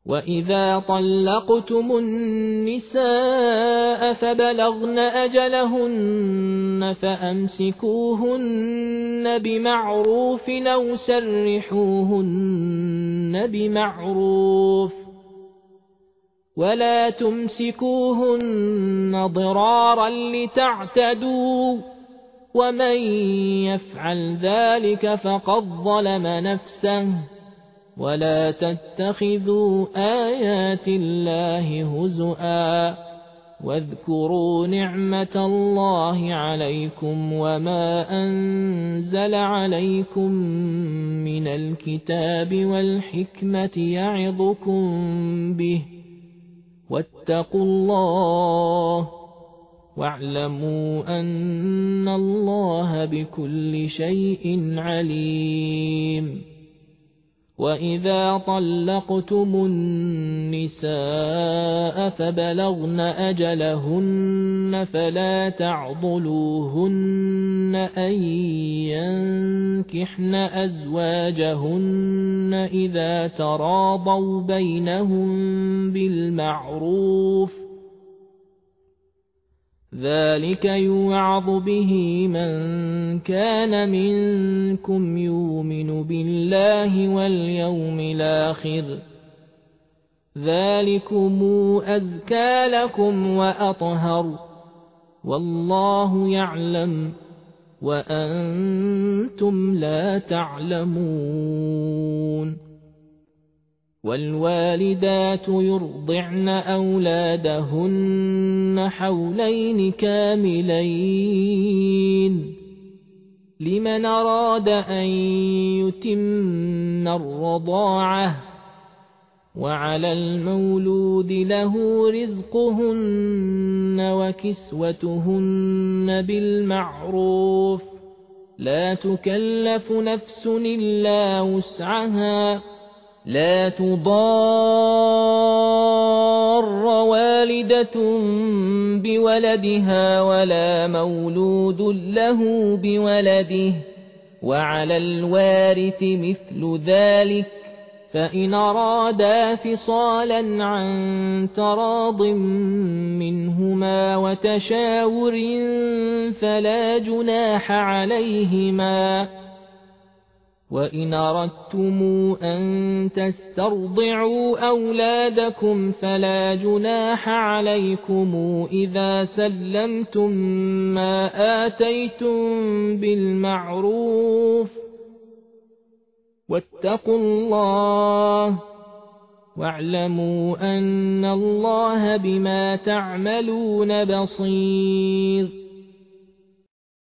وإذا طلقتم النساء فبلغن أجلهن فأمسكوهن بمعروف أو سرحوهن بمعروف ولا تمسكوهن ضرارا لتعتدوا ومن يفعل ذلك فقد ظلم نفسه ولا تتخذوا آيات الله هزؤا واذكروا نعمة الله عليكم وما أنزل عليكم من الكتاب والحكمة يعظكم به واتقوا الله واعلموا أن الله بكل شيء عليم وإذا طلقتم النساء فبلغن أجلهن فلا تعضلوهن أن ينكحن أزواجهن إذا تراضوا بينهم بالمعروف ذلك يوعظ به من كان منكم يؤمن بالله واليوم الآخر ذلكم أزكى لكم وأطهر والله يعلم وأنتم لا تعلمون والوالدات يرضعن أولادهن حولين كاملين لمن أراد أن يتم الرضاعة وعلى المولود له رزقهن وكسوتهن بالمعروف لا تكلف نفس إلا وسعها لا تضار والدة بولدها ولا مولود له بولده وعلى الوارث مثل ذلك فإن أرادا فصالا عن تراض منهما وتشاور فلا جناح عليهما وإن أردتم أن تسترضعوا أولادكم فلا جناح عليكم إذا سلمتم ما آتيتم بالمعروف واتقوا الله واعلموا أن الله بما تعملون بصير